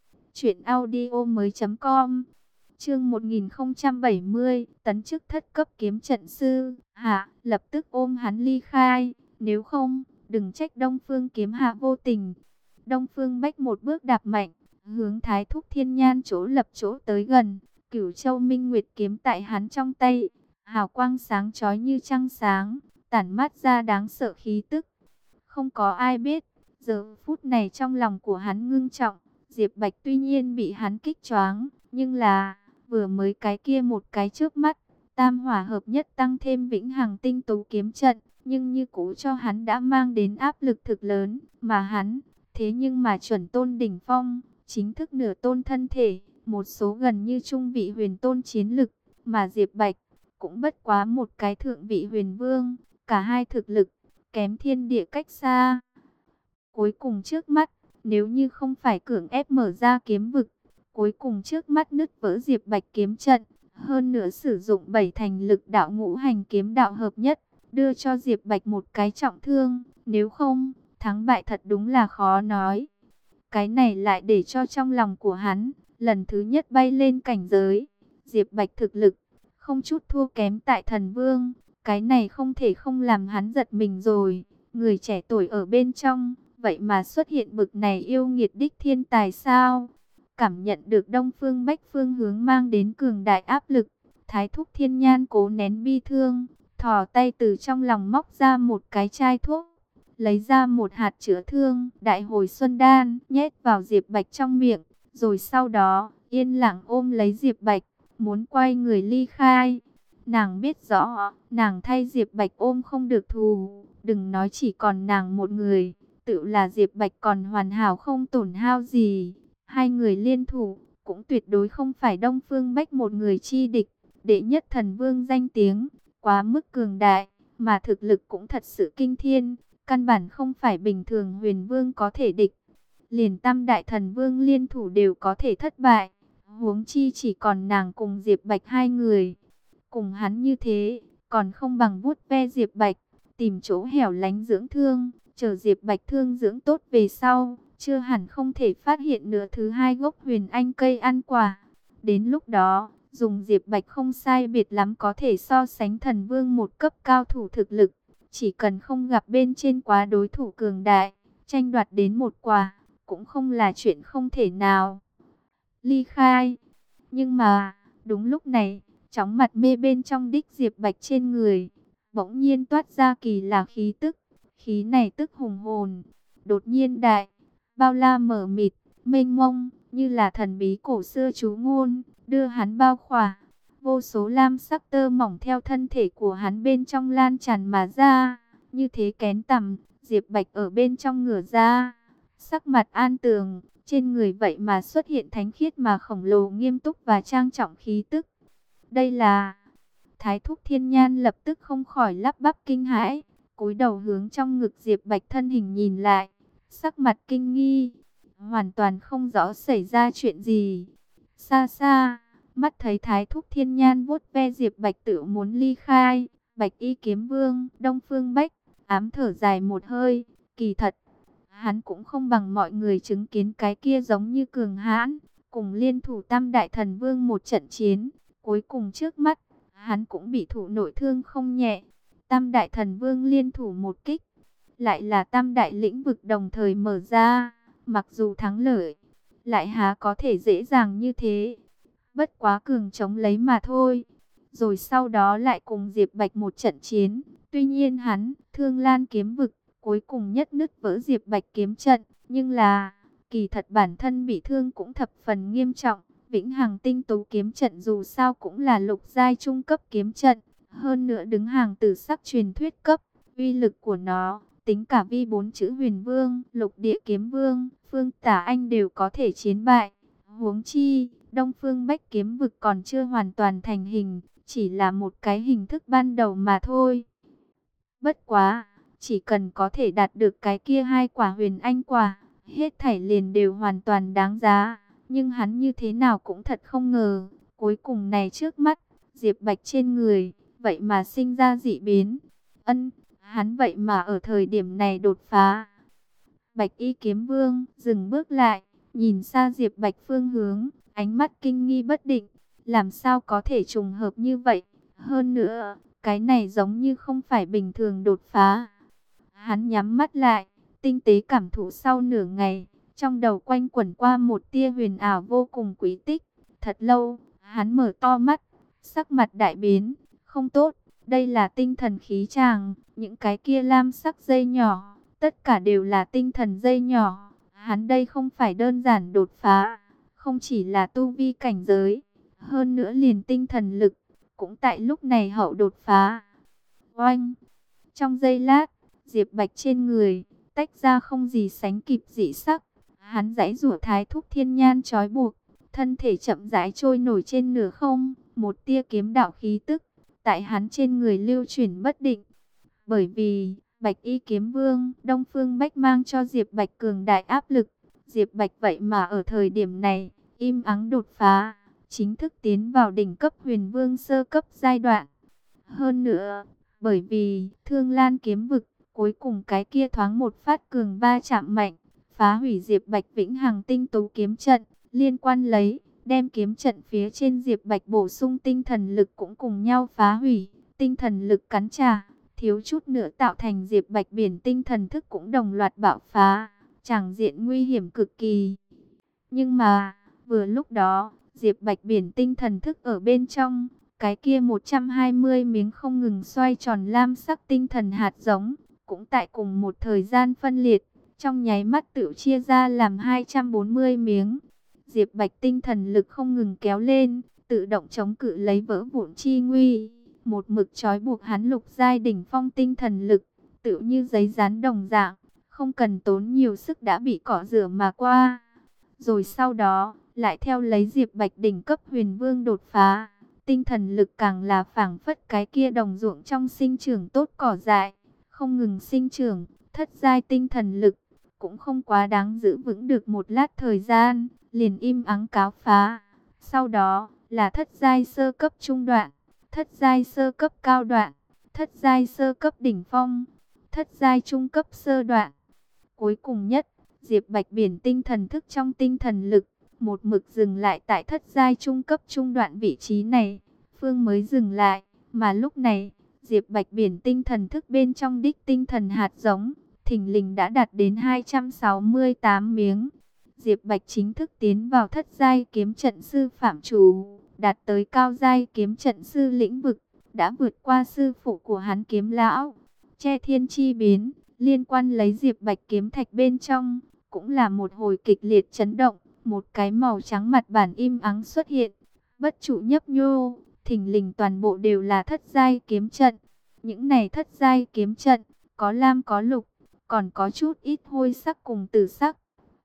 truyệnaudiomoi.com. Chương 1070, tấn chức thất cấp kiếm trận sư, hạ, lập tức ôm hắn ly khai, nếu không, đừng trách Đông Phương kiếm hạ vô tình. Đông Phương Bách một bước đạp mạnh, hướng Thái Thúc Thiên Nhan chỗ lập chỗ tới gần, Cửu Châu Minh Nguyệt kiếm tại hắn trong tay, hào quang sáng chói như trăng sáng, tản mát ra đáng sợ khí tức. Không có ai biết, giờ phút này trong lòng của hắn ngưng trọng, Diệp Bạch tuy nhiên bị hắn kích choáng, nhưng là vừa mới cái kia một cái trước mắt, tam hỏa hợp nhất tăng thêm Vĩnh Hằng tinh tú kiếm trận, nhưng như cũ cho hắn đã mang đến áp lực thực lớn, mà hắn, thế nhưng mà chuẩn tôn đỉnh phong, chính thức nửa tôn thân thể, một số gần như trung vị huyền tôn chiến lực, mà Diệp Bạch cũng bất quá một cái thượng vị huyền vương, cả hai thực lực kém thiên địa cách xa. Cuối cùng trước mắt, nếu như không phải cưỡng ép mở ra kiếm vực, cuối cùng trước mắt nứt vỡ Diệp Bạch kiếm trận, hơn nữa sử dụng 7 thành lực đạo ngũ hành kiếm đạo hợp nhất, đưa cho Diệp Bạch một cái trọng thương, nếu không, thắng bại thật đúng là khó nói. Cái này lại để cho trong lòng của hắn, lần thứ nhất bay lên cảnh giới, Diệp Bạch thực lực, không chút thua kém tại thần vương, cái này không thể không làm hắn giật mình rồi, người trẻ tuổi ở bên trong, vậy mà xuất hiện bực này yêu nghiệt đích thiên tài sao? Cảm nhận được Đông Phương Bách phương hướng mang đến cường đại áp lực, Thái Thúc Thiên Nhan cố nén bi thương, thò tay từ trong lòng móc ra một cái chai thuốc, lấy ra một hạt chữa thương, đại hồi xuân đan, nhét vào Diệp Bạch trong miệng, rồi sau đó, yên lặng ôm lấy Diệp Bạch, muốn quay người ly khai. Nàng biết rõ, nàng thay Diệp Bạch ôm không được thù, đừng nói chỉ còn nàng một người, tự là Diệp Bạch còn hoàn hảo không tổn hao gì. Hai người liên thủ, cũng tuyệt đối không phải Đông Phương Bách một người chi địch. Đệ nhất thần vương danh tiếng, quá mức cường đại, mà thực lực cũng thật sự kinh thiên, căn bản không phải bình thường huyền vương có thể địch. Liền tam đại thần vương liên thủ đều có thể thất bại, huống chi chỉ còn nàng cùng Diệp Bạch hai người. Cùng hắn như thế, còn không bằng vuốt ve Diệp Bạch, tìm chỗ hẻo lánh dưỡng thương, chờ Diệp Bạch thương dưỡng tốt về sau, chưa hẳn không thể phát hiện nửa thứ hai gốc huyền anh cây ăn quả. Đến lúc đó, dùng Diệp Bạch không sai biệt lắm có thể so sánh thần vương một cấp cao thủ thực lực. Chỉ cần không gặp bên trên quá đối thủ cường đại, tranh đoạt đến một quả, cũng không là chuyện không thể nào. Ly khai. Nhưng mà, đúng lúc này, chóng mặt mê bên trong đích Diệp Bạch trên người, bỗng nhiên toát ra kỳ lạ khí tức. Khí này tức hùng hồn, đột nhiên đại, bao la mở mịt, mênh mông, như là thần bí cổ xưa chú ngôn, đưa hắn bao khỏa. Vô số lam sắc tơ mỏng theo thân thể của hắn bên trong lan tràn mà ra, như thế kén tằm, Diệp Bạch ở bên trong ngửa ra, sắc mặt an tường, trên người vậy mà xuất hiện thánh khiết mà khổng lồ, nghiêm túc và trang trọng khí tức. Đây là... Thái thúc Thiên Nhan lập tức không khỏi lắp bắp kinh hãi, cúi đầu hướng trong ngực Diệp Bạch thân hình nhìn lại, sắc mặt kinh nghi, hoàn toàn không rõ xảy ra chuyện gì. Xa xa, mắt thấy Thái thúc Thiên Nhan vuốt ve Diệp Bạch tự muốn ly khai, Bạch Y Kiếm Vương, Đông Phương Bách, ám thở dài một hơi, kỳ thật, hắn cũng không bằng mọi người chứng kiến cái kia giống như cường hãn, cùng liên thủ Tam Đại Thần Vương một trận chiến, cuối cùng trước mắt, hắn cũng bị thụ nội thương không nhẹ. Tam Đại Thần Vương liên thủ một kích, lại là Tam Đại lĩnh vực đồng thời mở ra, mặc dù thắng lợi, lại há có thể dễ dàng như thế. Bất quá cường chống lấy mà thôi. Rồi sau đó lại cùng Diệp Bạch một trận chiến. Tuy nhiên hắn, Thương Lan kiếm vực, cuối cùng nhất nứt vỡ Diệp Bạch kiếm trận. Nhưng là, kỳ thật bản thân bị thương cũng thập phần nghiêm trọng. Vĩnh Hằng tinh tú kiếm trận dù sao cũng là lục giai trung cấp kiếm trận. Hơn nữa đứng hàng tử sắc truyền thuyết cấp. Uy lực của nó, tính cả vi 4 chữ huyền vương, lục địa kiếm vương, Phương Tả Anh đều có thể chiến bại. Huống chi, Đông Phương Bách kiếm vực còn chưa hoàn toàn thành hình, chỉ là một cái hình thức ban đầu mà thôi. Bất quá, chỉ cần có thể đạt được cái kia 2 quả huyền anh quả, hết thảy liền đều hoàn toàn đáng giá. Nhưng hắn như thế nào cũng thật không ngờ, cuối cùng này trước mắt, Diệp Bạch trên người, vậy mà sinh ra dị biến. Hắn vậy mà ở thời điểm này đột phá. Bạch Y Kiếm Vương dừng bước lại, nhìn xa Diệp Bạch phương hướng, ánh mắt kinh nghi bất định, làm sao có thể trùng hợp như vậy? Hơn nữa, cái này giống như không phải bình thường đột phá. Hắn nhắm mắt lại, tinh tế cảm thụ sau nửa ngày, trong đầu quanh quẩn qua một tia huyền ảo vô cùng quý tích. Thật lâu, hắn mở to mắt, sắc mặt đại biến, không tốt, đây là tinh thần khí tràng, những cái kia lam sắc dây nhỏ, tất cả đều là tinh thần dây nhỏ. Hắn đây không phải đơn giản đột phá, không chỉ là tu vi cảnh giới, hơn nữa liền tinh thần lực, cũng tại lúc này hậu đột phá. Oanh! Trong giây lát, Diệp Bạch trên người, tách ra không gì sánh kịp dị sắc. Hắn giãy giụa thái thúc thiên nhan trói buộc, thân thể chậm rãi trôi nổi trên nửa không, một tia kiếm đạo khí tức, tại hắn trên người lưu chuyển bất định. Bởi vì, Bạch Y Kiếm Vương, Đông Phương Bách mang cho Diệp Bạch cường đại áp lực. Diệp Bạch vậy mà ở thời điểm này, im ắng đột phá, chính thức tiến vào đỉnh cấp huyền vương sơ cấp giai đoạn. Hơn nữa, bởi vì Thương Lan kiếm vực, cuối cùng cái kia thoáng một phát cường va chạm mạnh, phá hủy Diệp Bạch Vĩnh Hằng tinh tú kiếm trận, liên quan lấy, đem kiếm trận phía trên Diệp Bạch bổ sung tinh thần lực cũng cùng nhau phá hủy, tinh thần lực cắn trả, thiếu chút nữa tạo thành Diệp Bạch biển tinh thần thức cũng đồng loạt bạo phá, tràng diện nguy hiểm cực kỳ. Nhưng mà, vừa lúc đó, Diệp Bạch biển tinh thần thức ở bên trong, cái kia 120 miếng không ngừng xoay tròn lam sắc tinh thần hạt giống, cũng tại cùng một thời gian phân liệt, trong nháy mắt tự chia ra làm 240 miếng. Diệp Bạch tinh thần lực không ngừng kéo lên, tự động chống cự lấy vỡ vụn chi nguy, một mực trói buộc hắn lục giai đỉnh phong tinh thần lực, tự như giấy dán đồng dạng, không cần tốn nhiều sức đã bị cọ rửa mà qua. Rồi sau đó, lại theo lấy Diệp Bạch đỉnh cấp huyền vương đột phá, tinh thần lực càng là phảng phất cái kia đồng ruộng trong sinh trưởng tốt cỏ dại, không ngừng sinh trưởng, thất giai tinh thần lực, cũng không quá đáng giữ vững được một lát thời gian, liền im ắng cáo phá. Sau đó, là thất giai sơ cấp trung đoạn, thất giai sơ cấp cao đoạn, thất giai sơ cấp đỉnh phong, thất giai trung cấp sơ đoạn. Cuối cùng nhất, Diệp Bạch biển tinh thần thức trong tinh thần lực, một mực dừng lại tại thất giai trung cấp trung đoạn vị trí này, Phương mới dừng lại, mà lúc này, Diệp Bạch biển tinh thần thức bên trong đích tinh thần hạt giống, thình lình đã đạt đến 268 miếng. Diệp Bạch chính thức tiến vào thất giai kiếm trận sư phạm chủ, đạt tới cao giai kiếm trận sư lĩnh vực, đã vượt qua sư phụ của hắn Kiếm lão. Che thiên chi biến, liên quan lấy Diệp Bạch kiếm thạch bên trong, cũng là một hồi kịch liệt chấn động, một cái màu trắng mặt bản im ắng xuất hiện, bất trụ nhấp nhô, thình lình toàn bộ đều là thất giai kiếm trận. Những này thất giai kiếm trận, có lam có lục, còn có chút ít hôi sắc cùng tử sắc.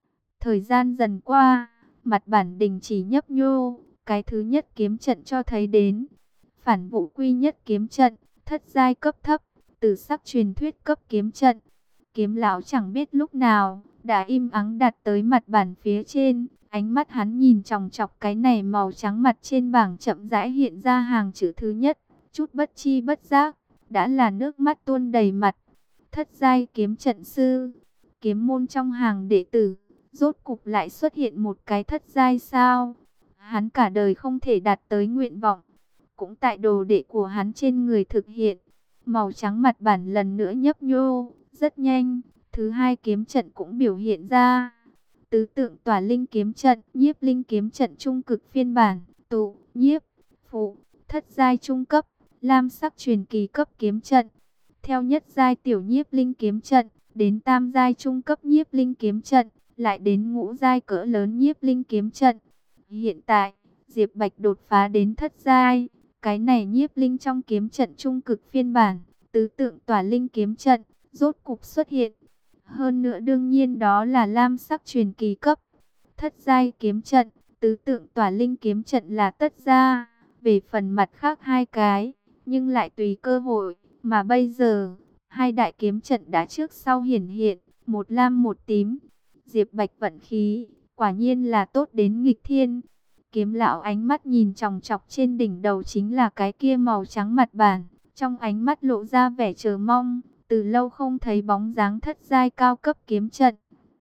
Thời gian dần qua, mặt bản đình chỉ nhấp nhô, cái thứ nhất kiếm trận cho thấy đến. Phản vụ quy nhất kiếm trận, thất giai cấp thấp, từ sắc truyền thuyết cấp kiếm trận. Kiếm lão chẳng biết lúc nào, đã im ắng đặt tới mặt bản phía trên. Ánh mắt hắn nhìn chòng chọc cái này màu trắng mặt trên bảng chậm rãi hiện ra hàng chữ thứ nhất. Chút bất chi bất giác, đã là nước mắt tuôn đầy mặt. Thất giai kiếm trận sư, kiếm môn trong hàng đệ tử, rốt cục lại xuất hiện một cái thất giai sao. Hắn cả đời không thể đạt tới nguyện vọng, cũng tại đồ đệ của hắn trên người thực hiện. Màu trắng mặt bản lần nữa nhấp nhô, rất nhanh, thứ hai kiếm trận cũng biểu hiện ra. Tứ tượng tỏa linh kiếm trận, nhiếp linh kiếm trận trung cực phiên bản, tụ, nhiếp, phụ, thất giai trung cấp, lam sắc truyền kỳ cấp kiếm trận. Theo nhất giai tiểu nhiếp linh kiếm trận, đến tam giai trung cấp nhiếp linh kiếm trận, lại đến ngũ giai cỡ lớn nhiếp linh kiếm trận. Hiện tại, Diệp Bạch đột phá đến thất giai, cái này nhiếp linh trong kiếm trận trung cực phiên bản, tứ tượng tỏa linh kiếm trận, rốt cục xuất hiện. Hơn nữa đương nhiên đó là lam sắc truyền kỳ cấp. Thất giai kiếm trận, tứ tượng tỏa linh kiếm trận là tất gia. Về phần mặt khác hai cái, nhưng lại tùy cơ hội. Mà bây giờ, hai đại kiếm trận đã trước sau hiển hiện, một lam một tím. Diệp Bạch vận khí, quả nhiên là tốt đến nghịch thiên. Kiếm lão ánh mắt nhìn chòng chọc trên đỉnh đầu chính là cái kia màu trắng mặt bản. Trong ánh mắt lộ ra vẻ chờ mong, từ lâu không thấy bóng dáng thất giai cao cấp kiếm trận.